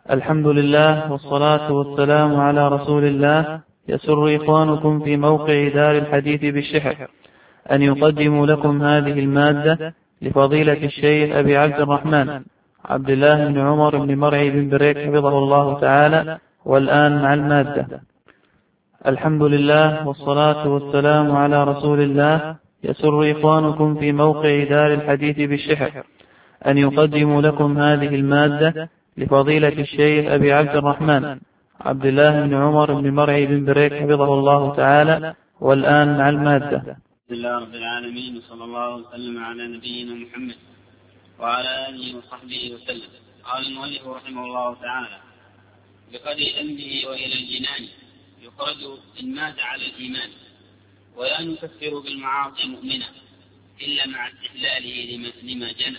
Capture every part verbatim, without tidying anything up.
الحمد لله والصلاة والسلام على رسول الله. يسر إخوانكم في موقع دار الحديث بالشحر أن يقدموا لكم هذه المادة لفضيلة الشيخ أبي عبد الرحمن عبد الله بن عمر بن مرعي بن بريك حفظه الله تعالى. والآن مع المادة. الحمد لله والصلاة والسلام على رسول الله. يسر إخوانكم في موقع دار الحديث بالشحر أن يقدموا لكم هذه المادة لفضيلة الشيخ أبي عبد الرحمن عبد الله بن عمر بن مرعي بن بريك حفظه الله تعالى. والآن مع المادة. بسم الله رب العالمين، وصلى الله وسلم على نبينا محمد وعلى آله وصحبه وسلم. قال المؤلف رحمه الله تعالى: بقدر ذنبه وإلى الجنان يخرج إن مات على الإيمان، ولا نكفر بالمعاصي مؤمنا إلا مع استحلاله لما جنى،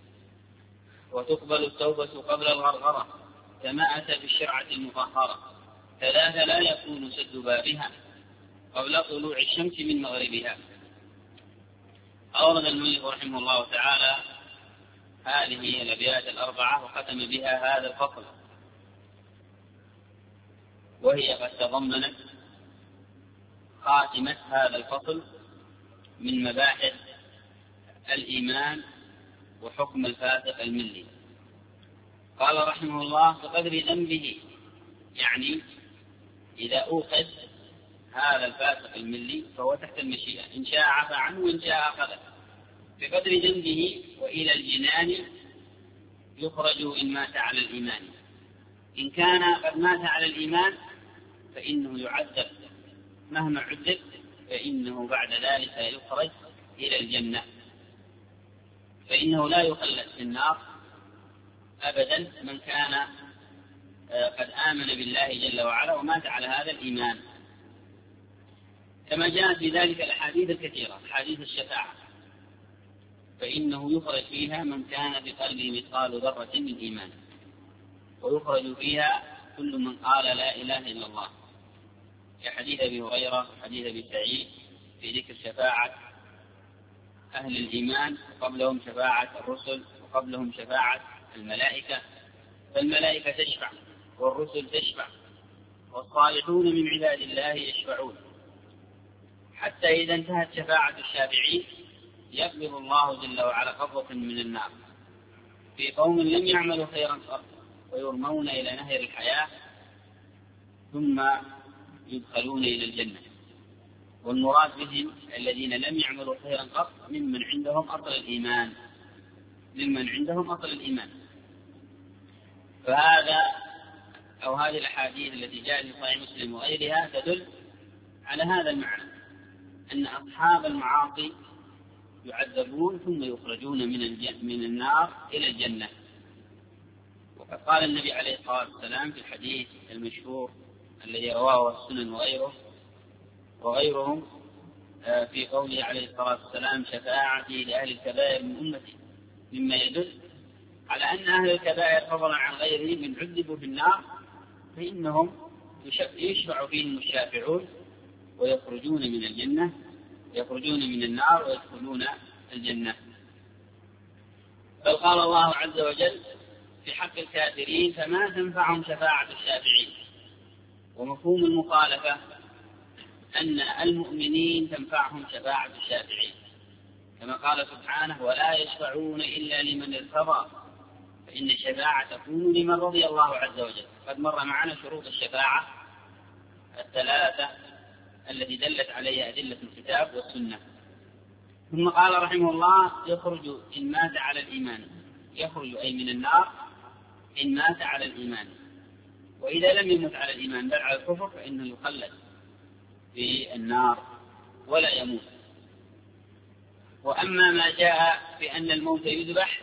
وتقبل التوبة قبل الغرغرة كما أتى في الشرعة المطهرة. ثلاثة لا يكون سد بابها قبل طلوع الشمس من مغربها. أورد المؤلف رحمه الله تعالى هذه الأبيات الأربعة وختم بها هذا الفصل، وهي قد تضمنت خاتمة هذا الفصل من مباحث الإيمان وحكم الفاسق الملي. قال رحمه الله: بقدر ذنبه، يعني إذا أوقد هذا الفاسق الملي فهو تحت المشيئة، إن شاء عفى عنه وإن شاء أخذه. بقدر ذنبه وإلى الجنان يخرج إن مات على الإيمان. إن كان قد مات على الإيمان فإنه يعذب مهما عذب، فإنه بعد ذلك يخرج إلى الجنة، فإنه لا يخلد في النار أبدا من كان قد آمن بالله جل وعلا ومات على هذا الإيمان، كما جاءت في ذلك الأحاديث الكثيرة، حديث الشفاعة، فإنه يخرج فيها من كان بقلبه مثقال ذرة من إيمان، ويخرج فيها كل من قال لا إله إلا الله، كحديث أبي هريرة وحديث أبي سعيد في ذكر شفاعة أهل الإيمان، وقبلهم شفاعة الرسل، وقبلهم شفاعة الملائكة. فالملائكة تشفع والرسل تشفع والصالحون من عباد الله يشفعون، حتى إذا انتهت شفاعة الشافعين يقبض الله جل وعلا قبضة من النار في قوم لم يعملوا خيرا قط ويرمون إلى نهر الحياة ثم يدخلون إلى الجنة. والمراد بهم الذين لم يعملوا خيرا قط ممن عندهم أصل الإيمان ممن عندهم أصل الإيمان. فهذا أو هذه الأحاديث التي جاءت في صحيح مسلم وغيرها تدل على هذا المعنى، أن أصحاب المعاصي يعذبون ثم يخرجون من من النار إلى الجنة. وقد قال النبي عليه الصلاة والسلام في الحديث المشهور الذي رواه السنن وغيره وغيرهم في قوله عليه الصلاة والسلام: شفاعتي لأهل الكبائر من أمتي، مما يدل على أن أهل الكبائر فضلا عن غيرهم من عذبوا في النار فإنهم يشفع فيهم الشافعون ويخرجون من الجنة يخرجون من النار ويدخلون الجنة. بل قال الله عز وجل في حق الكافرين: فما تنفعهم شفاعة الشافعين. ومفهوم المخالفة أن المؤمنين تنفعهم شفاعة الشافعين، كما قال سبحانه: ولا يشفعون إلا لمن ارتضى، فإن الشفاعة تكون لمن رضي الله عز وجل. قد مر معنا شروط الشفاعة الثلاثة التي دلت عليها أدلة الكتاب والسنة. ثم قال رحمه الله: يخرج إن مات على الإيمان، يخرج أي من النار إن مات على الإيمان. وإذا لم يمت على الإيمان بل على الكفر فإنه يخلد في النار ولا يموت. وأما ما جاء بأن الموت يذبح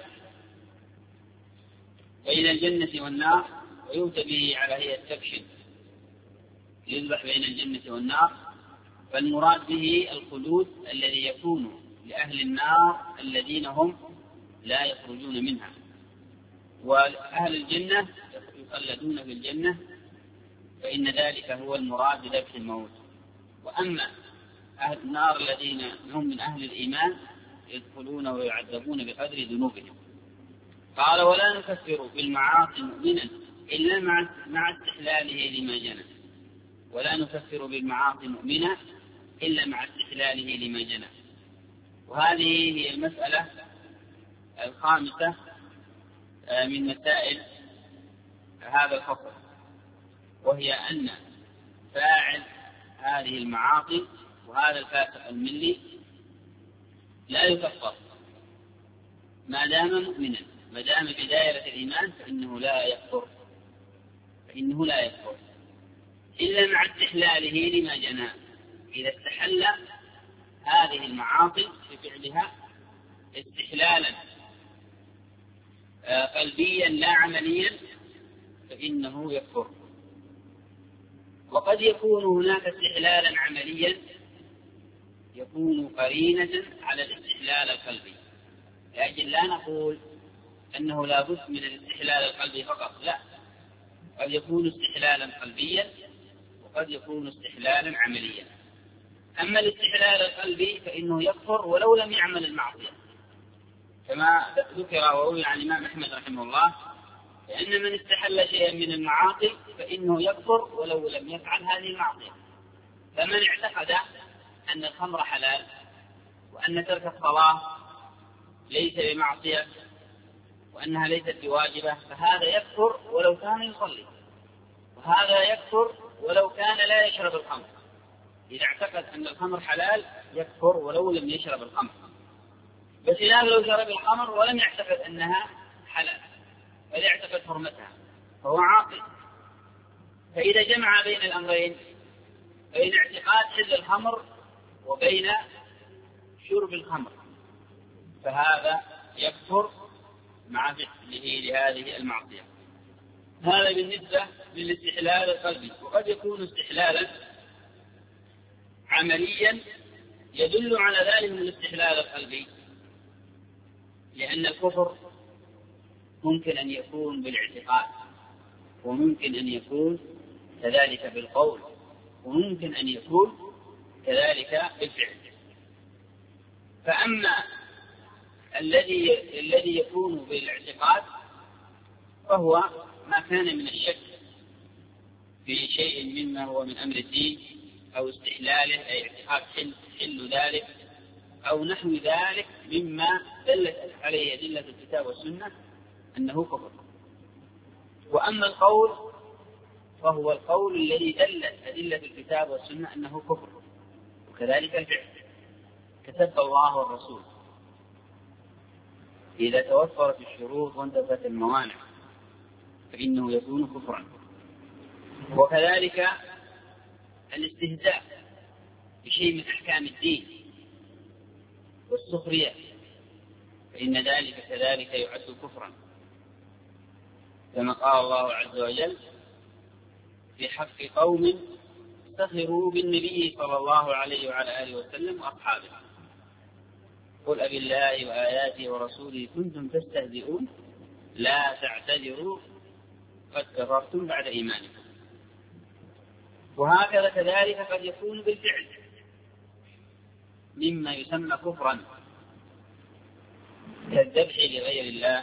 بين الجنة والنار ويؤتى به على هيئة كبش يذبح بين الجنة والنار، فالمراد به الخلود الذي يكون لأهل النار الذين هم لا يخرجون منها، وأهل الجنة يخلدون في الجنة، فإن ذلك هو المراد بذبح الموت. وأما أهل النار الذين هم من أهل الإيمان يدخلون ويعذبون بقدر ذنوبهم. قال: ولا نكفر بالمعاصي مؤمنا إلا مع استحلاله لما جنى، ولا نكفر بالمعاصي مؤمنا إلا مع استحلاله لما جنى. وهذه هي المسألة الخامسة من مسائل هذا الفصل، وهي أن فاعل هذه المعاصي وهذا الفاسق الملي لا يكفر ما دام مؤمنا، ما دام في دائرة الإيمان فإنه لا يكفر فإنه لا يكفر إلا مع استحلاله لما جنى. إذا استحل هذه المعاصي بفعلها استحلالا قلبيا لا عمليا فإنه يكفر. وقد يكون هناك استحلالا عمليا يكون قرينة على الاستحلال القلبي، لكن لا نقول أنه لا بد من الاستحلال القلبي فقط، لا، قد يكون استحلالا قلبيا وقد يكون استحلالا عمليا. أما الاستحلال القلبي فإنه يكفر ولو لم يعمل المعصية، كما ذكر وروي عن الإمام أحمد رحمه الله لأن من استحل شيئا من المعاصي فإنه يكفر ولو لم يفعل هذه المعصية. فمن اعتقد أن الخمر حلال وأن ترك الصلاة ليس بمعصية وأنها ليست بواجبة فهذا يكفر ولو كان يصلي، وهذا يكفر ولو كان لا يشرب الخمر. إذا اعتقد أن الخمر حلال يكفر ولو لم يشرب الخمر، بخلاف لو شرب الخمر ولم يعتقد أنها حلال بل يعتقد حرمتها فهو عاقل. فإذا جمع بين الأمرين، بين اعتقاد حل الخمر وبين شرب الخمر، فهذا يكفر مع فعله لهذه المعصية. هذا بالنسبة للاستحلال القلبي. وقد يكون استحلالا عمليا يدل على ذلك من الاستحلال القلبي، لأن الكفر ممكن أن يكون بالاعتقاد وممكن أن يكون كذلك بالقول وممكن أن يكون كذلك بالفعل. فأما الذي الذي يكون بالاعتقاد فهو ما كان من الشك في شيء مما هو من أمر الدين أو استحلاله أي اعتقاد حل, حل ذلك أو نحو ذلك مما دلت عليه أدلة الكتاب والسنة أنه كفر. وأما القول فهو القول الذي دلت أدلة الكتاب والسنة أنه كفر، وكذلك الفعل كتب الله والرسول إذا توفرت الشروط وانتفت الموانع فإنه يكون كفرا. وكذلك الاستهزاء بشيء من أحكام الدين والسخرية فإن ذلك كذلك يعد كفرا، كما قال الله عز وجل في حق قوم سخروا بالنبي صلى الله عليه وعلى آله وسلم وأصحابه قل أبي الله وآياته ورسوله كنتم تستهزئون لا تعتذروا قد كفرتم بعد إيمانكم. وهكذا كذلك قد يكون بالفعل مما يسمى كفرا كالذبح لغير الله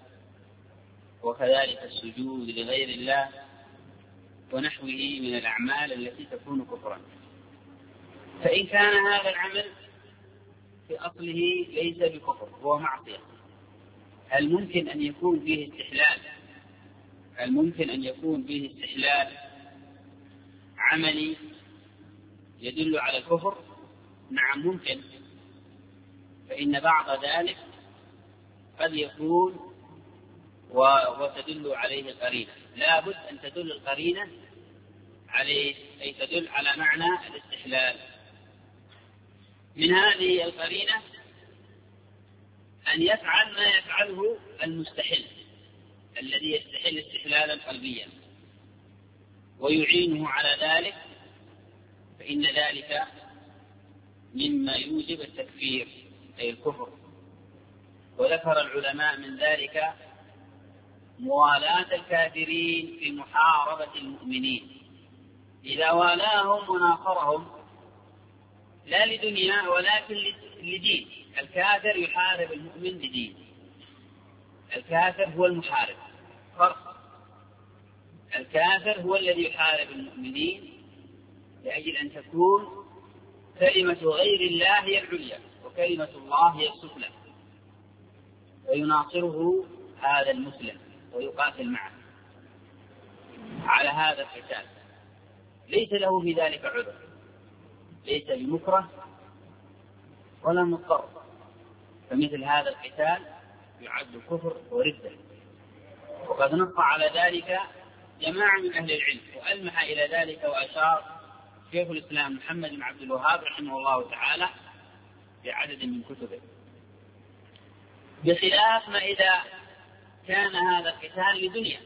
وكذلك السجود لغير الله ونحوه من الأعمال التي تكون كفرا. فإن كان هذا العمل في أصله ليس بكفر هو معصية، هل ممكن أن يكون فيه استحلال هل ممكن أن يكون فيه استحلال عملي يدل على الكفر؟ نعم ممكن. فإن بعض ذلك قد يكون وتدل عليه القرينة، لا بد أن تدل القرينة عليه أي تدل على معنى الاستحلال. من هذه القرينة أن يفعل ما يفعله المستحل الذي يستحل استحلالا قلبيا ويعينه على ذلك فإن ذلك مما يوجب التكفير أي الكفر. وذكر العلماء من ذلك موالاة الكافرين في محاربة المؤمنين، إذا والاهم وناصرهم لا لدنيا ولكن لدين. الكافر يحارب المؤمن لدين، الكافر هو المحارب، فرق الكافر هو الذي يحارب المؤمنين لأجل أن تكون كلمة غير الله هي العليا وكلمة الله هي السفلى، ويناصره هذا المسلم ويقاتل معه على هذا القتال، ليس له في ذلك عذر، ليس بمكره ولا مضطر، فمثل هذا القتال يعد كفر وردة. وقد نص على ذلك جماعة من أهل العلم وألمح إلى ذلك وأشار شيخ الإسلام محمد بن عبد الوهاب رحمه الله تعالى في عدد من كتبه، بخلاف ما إذا كان هذا القتال لدنيا،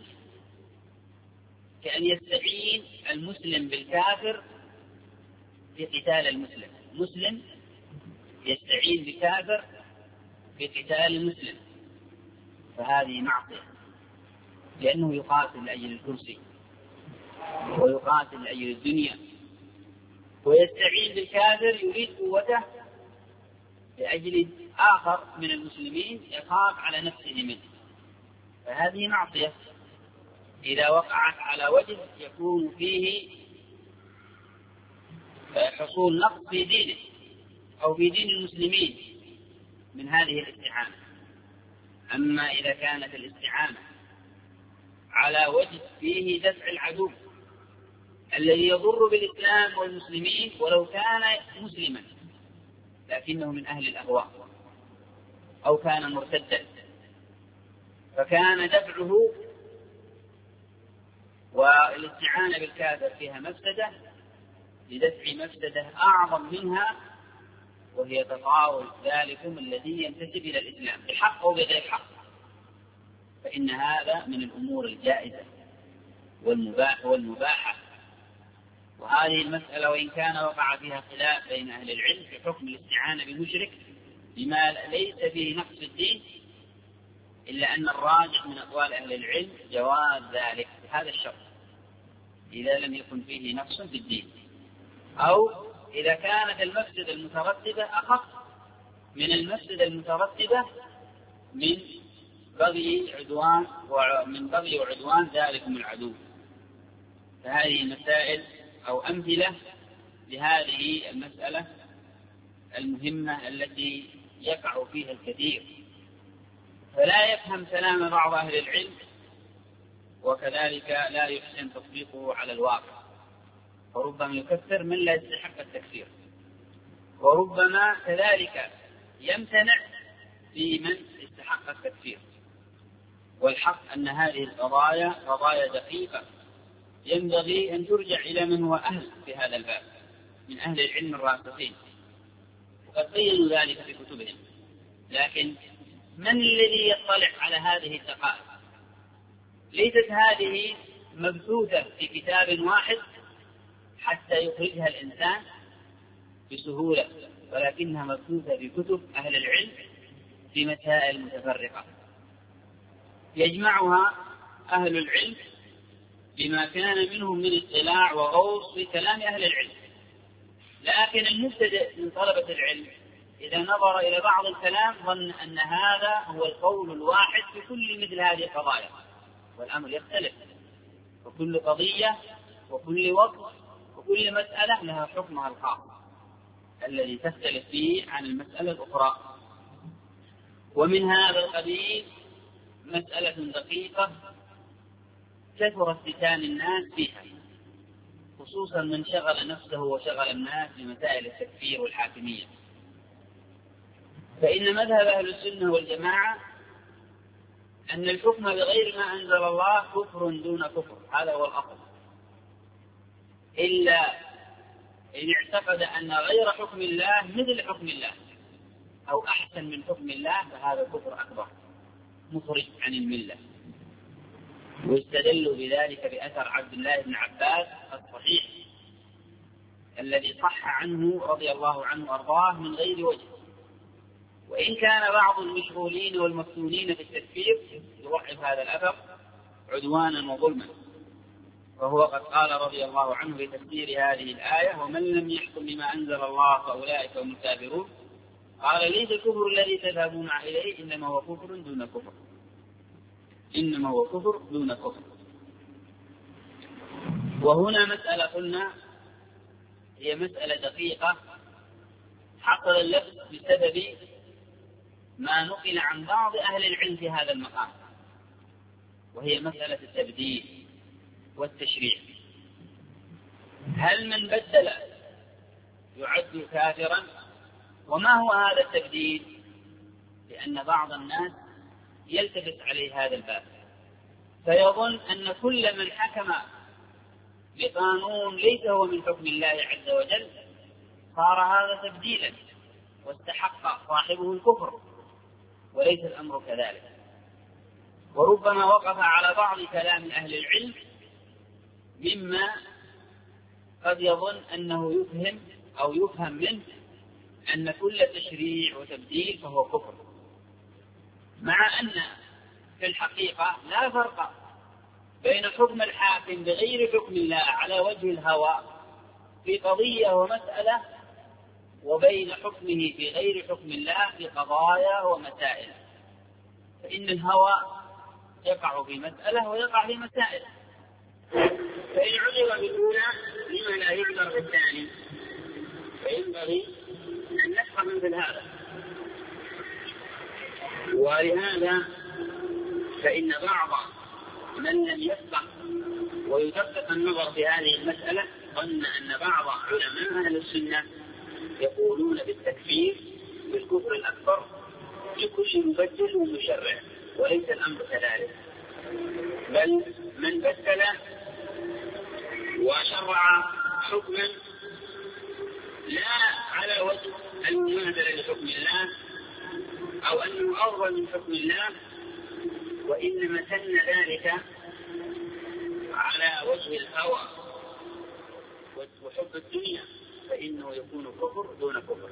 كأن يستعين المسلم بالكافر في قتال المسلم، مسلم يستعين بكافر في قتال المسلم، فهذه معصية، لأنه يقاتل لأجل الكرسي ويقاتل لأجل الدنيا، ويستعين بالكافر يريد قوته لأجل آخر من المسلمين يخاف على نفسه منه، فهذه معصية إذا وقعت على وجه يكون فيه حصول نقص في دينه أو في دين المسلمين من هذه الاستعانة. أما إذا كانت الاستعانة على وجه فيه دفع العدو الذي يضر بالإسلام والمسلمين ولو كان مسلما لكنه من أهل الأهواء أو كان مرتدا، فكان دفعه والاستعانة بالكافر فيها مفسدة لدفع مفسدة أعظم منها، وهي تطاول ذلكم الذي ينتسب إلى الإسلام بحق أو بغير حق، فإن هذا من الأمور الجائزة والمباح والمباحة. وهذه المسألة وإن كان وقع فيها خلاف بين أهل العلم في حكم الاستعانة بمشرك بما ليس فيه نقص في الدين، إلا أن الراجح من أقوال أهل العلم جواز ذلك بهذا الشرط إذا لم يكن فيه نقص في الدين، أو إذا كانت المفسدة المترتبة أخف من المفسدة المترتبة من بغي عدوان ومن بغي وعدوان ذلكم العدو. فهذه مسائل أو أمثلة لهذه المسألة المهمة التي يقع فيها الكثير، فلا يفهم كلام بعض أهل العلم وكذلك لا يحسن تطبيقه على الواقع، وربما يكفر من لا يستحق التكفير، وربما كذلك يمتنع في من استحق التكفير. والحق أن هذه القضايا قضايا دقيقة ينبغي أن ترجع إلى من هو أهل في هذا الباب من أهل العلم الراسخين، وقد بينوا ذلك في كتبهم، لكن من الذي يطلع على هذه الدقائق؟ ليست هذه مبثوثة في كتاب واحد حتى يخرجها الإنسان بسهولة، ولكنها مبثوثة في كتب أهل العلم في مسائل متفرقة يجمعها أهل العلم بما كان منهم من اطلاع وغوص في كلام أهل العلم. لكن المبتدئ من طلبة العلم إذا نظر إلى بعض الكلام ظن أن هذا هو القول الواحد في كل مثل هذه القضايا، والأمر يختلف، وكل قضية وكل وقت وكل مسألة لها حكمها الخاص الذي تختلف فيه عن المسألة الأخرى. ومن هذا القبيل مسألة دقيقة كثر افتتان الناس فيها، خصوصا من شغل نفسه وشغل الناس بمسائل التكفير والحاكمية، فإن مذهب أهل السنة والجماعة أن الحكم بغير ما أنزل الله كفر دون كفر، هذا هو الأصل، إلا إن اعتقد أن غير حكم الله مثل حكم الله أو أحسن من حكم الله فهذا كفر أكبر مخرج عن الملة. واستدلوا بذلك بأثر عبد الله بن عباس الصحيح الذي صح عنه رضي الله عنه وأرضاه من غير وجه، وإن كان بعض المشغولين والمفتونين في التكفير يضعف هذا الأثر عدوانا وظلما، وهو قد قال رضي الله عنه في تفسير هذه الآية: ومن لم يحكم بما أنزل الله فأولئك هم الكافرون. قال: ليس الكفر الذي تذهبون إليه إنما هو كفر دون كفر، إنما هو كفر دون كفر. وهنا مسألة قلنا هي مسألة دقيقة حصل اللبس بسبب ما نقل عن بعض أهل العلم في هذا المقام، وهي مسألة التبديل والتشريع. هل من بدل يعد كافرا؟ وما هو هذا التبديل؟ لأن بعض الناس يلتبس عليه هذا الباب فيظن أن كل من حكم بقانون ليس هو من حكم الله عز وجل صار هذا تبديلا واستحق صاحبه الكفر، وليس الأمر كذلك. وربما وقف على بعض كلام أهل العلم مما قد يظن أنه يفهم أو يفهم منه أن كل تشريع وتبديل فهو كفر، مع أن في الحقيقة لا فرق بين حكم الحاكم بغير حكم الله على وجه الهوى في قضية ومسألة وبين حكمه بغير حكم الله في قضايا ومسائل. فإن الهوى يقع في مسألة ويقع في مسائل، فإن عذر بالأولى لما لا يعذر بالثاني؟ فينبغي أن نفهم مثل هذا. ولهذا فإن بعض من لم يفقه ويدقق النظر في هذه المسألة ظن أن بعض علماء أهل السنة يقولون بالتكفير بالكفر الأكبر لكل مبدل ومشرع، وليس الأمر كذلك، بل من بدل وشرع حكما لا على وجه المماثلة لحكم الله أو أنه أفضل من حكم الله، وإنما سن ذلك على وجه الهوى وحب الدنيا، فإنه يكون كفر دون كفر.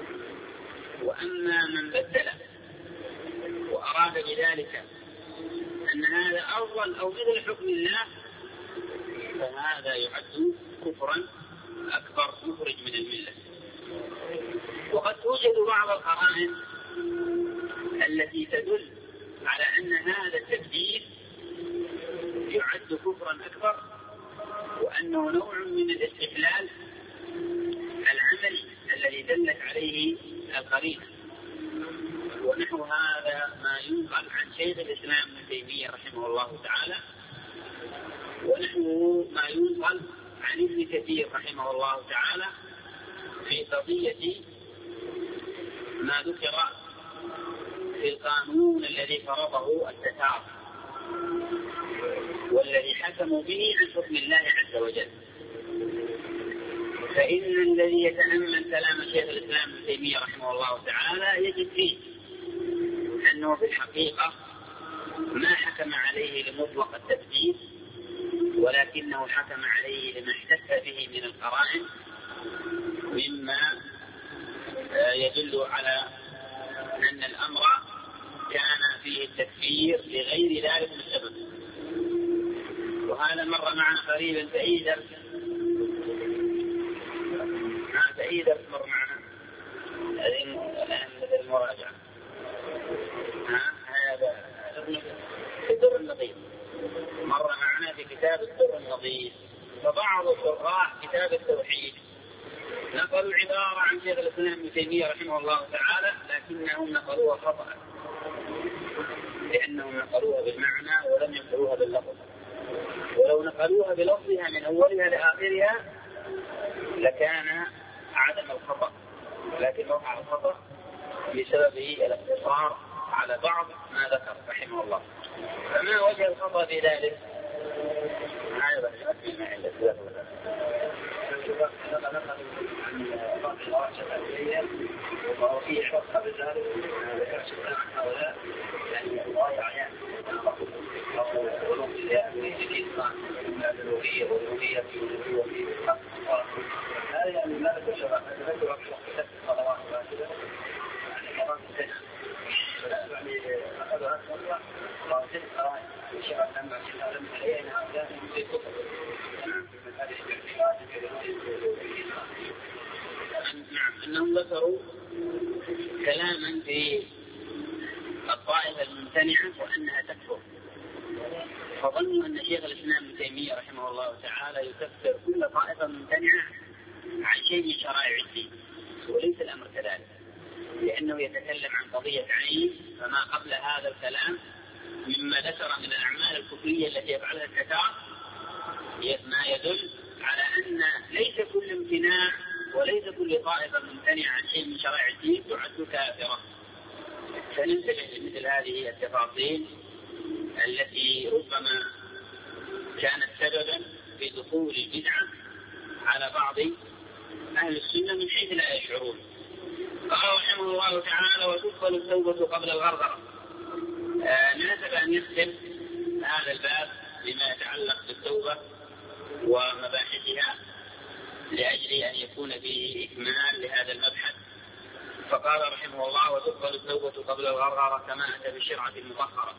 وأما من بدل وأراد بذلك أن هذا أفضل أو مثل حكم الله فهذا يعد كفرا أكبر مخرج من الملة. وقد توجد بعض القرائن التي تدل على أن هذا التبديل يعد كفرا أكبر، وأنه نوع من الاستحلال العملي الذي دلت عليه القرينة. ونحو هذا ما ينقل عن شيخ الإسلام ابن تيمية رحمه الله تعالى، ونحو ما ينقل عن ابن كثير رحمه الله تعالى في قضية ما ذكر في القانون الذي فرضه التتار والذي حكموا به عن حكم الله عز وجل. فإن الذي يتأمل كلام شيخ الإسلام ابن تيمية رحمه الله تعالى يجد فيه أنه في الحقيقة ما حكم عليه لمطلق التبديل، ولكنه حكم عليه لما احتف به من القرائن مما يدل على أن الأمر كان فيه التكفير لغير ذلك السبب. وهذا مر معنا قريبا في أي درس في أي درس مر معنا الآن مثل المراجعة هذا في الدر النظيف مر معنا في كتاب الدر النظيف. فبعض شراح كتاب التوحيد نقلوا عبارة عن شيخ الإسلام ابن تيمية رحمه الله تعالى، لكنهم نقلوها خطأ، لأنهم نقلوها بالمعنى ولم ينقلوها باللفظ. ولو نقلوها بلفظها من أولها لآخرها لكان عدم الخطأ، لكن وقع الخطأ بسبب الاقتصار على بعض ما ذكر رحمه الله. فما وجه الخطأ في ذلك؟ هذا ما عندك وفي شرط قبل ذلك ذكر سبحانه هؤلاء يعني ضايع يعني أو ولوك الله ويجديدنا من الألوهية والألوهية في الألوهية وفي الحق. هذا يعني ما ذكر شرط ذكر في وقت الصلوات الواجبة يعني كمان سنة يعني أخذوا أكثر الله ست قرائن الشرط لما سنة لم علينا هؤلاء في كتب من هذه الاعتقاد في الألوهية. نعم أنهم ذكروا كلاما في الطائفة الممتنعة وأنها تكفر، فظنوا أن شيخ الإسلام ابن تيمية رحمه رحمه الله تعالى يكفر كل طائفة ممتنعة عن شيء من شرائع الدين، وليس الأمر كذلك، لأنه يتكلم عن قضية عين، فما قبل هذا الكلام مما ذكر من الأعمال الكفرية التي يفعلها الكفار ما يدل على أن ليس كل امتناع وليس كل طائفة ممتنعة عن شيء من شرائع الدين تعد كافرة. فننتبه لمثل هذه التفاصيل التي ربما كانت سببا في دخول البدعة على بعض أهل السنة من حيث لا يشعرون. قال رحمه الله تعالى: وتقبل التوبة قبل الغرغرة. آه ناسب أن يختم هذا الباب بما يتعلق بالتوبة ومباحثها لأجل أن يكون فيه إكمال لهذا المبحث. فقال رحمه الله: وتقبل التوبة قبل الغرغرة كما أتى بالشرعة المطهرة،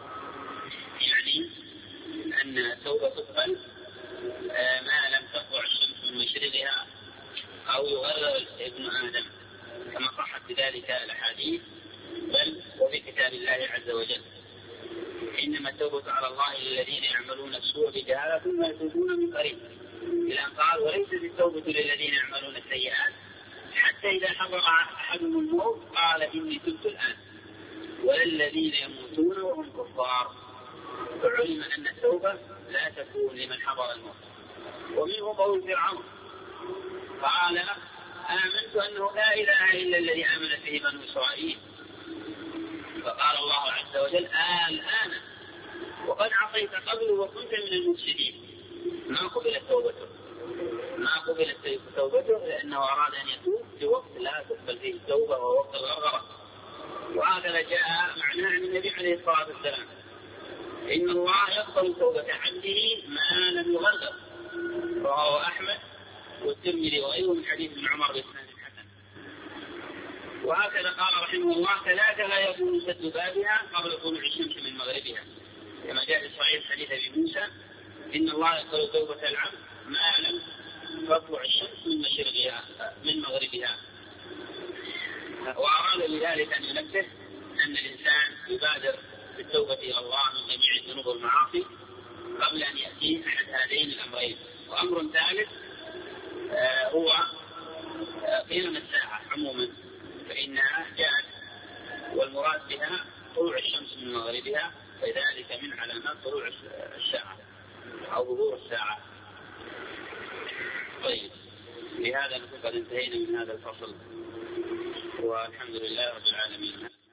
يعني أن التوبة تقبل آه ما لم تطلع الشمس من مشرقها أو يغرغر ابن آدم كما صحت بذلك الأحاديث، بل وفي كتاب الله عز وجل. إنما التوبة على الله للذين يعملون السوء بجهالة ثم يتوبون من قريب، إلى أن قال: وليست التوبة للذين يعملون السيئات حتى إذا حضر أحدهم الموت قال إني تبت الآن، ولا الذين يموتون وهم كفار. فعلم أن التوبة لا تكون لمن حضر الموت. ومنه قول فرعون قال: آمنت أنه لا إله إلا الذي آمنت به بنو إسرائيل. فقال الله عز وجل: الآن وقد عصيت قبل وكنت من المفسدين. ما قبلت توبته ما قبلت توبته لأنه أراد أن يتوب في وقت لا تقبل فيه التوبة وهو وقت الغرغرة. وهكذا جاء معناه عن النبي عليه الصلاة والسلام: إن الله يقبل توبة عبده ما لم يغرغر. رواه أحمد والترمذي وغيره من حديث ابن عمر بإسناد حسن. وهكذا قال رحمه الله: كذاك لا يكون سد بابها قبل طلوع الشمس من مغربها، كما جاء في صحيح حديث أبي موسى: إن الله يقبل توبة العبد ما لم تطلع الشمس من مشرقها من مغربها. وأراد لذلك أن ينبه أن الإنسان يبادر بالتوبة إلى الله من جميع الذنوب والمعاصي قبل أن يأتي أحد هذين الأمرين. وأمر ثالث آه هو آه قيام الساعة عموما، فإنها جاءت والمراد بها طلوع الشمس من مغربها، فذلك من علامات طلوع الساعة أو ظهور الساعة. طيب، لهذا نكون قد انتهينا من هذا الفصل، والحمد لله رب العالمين.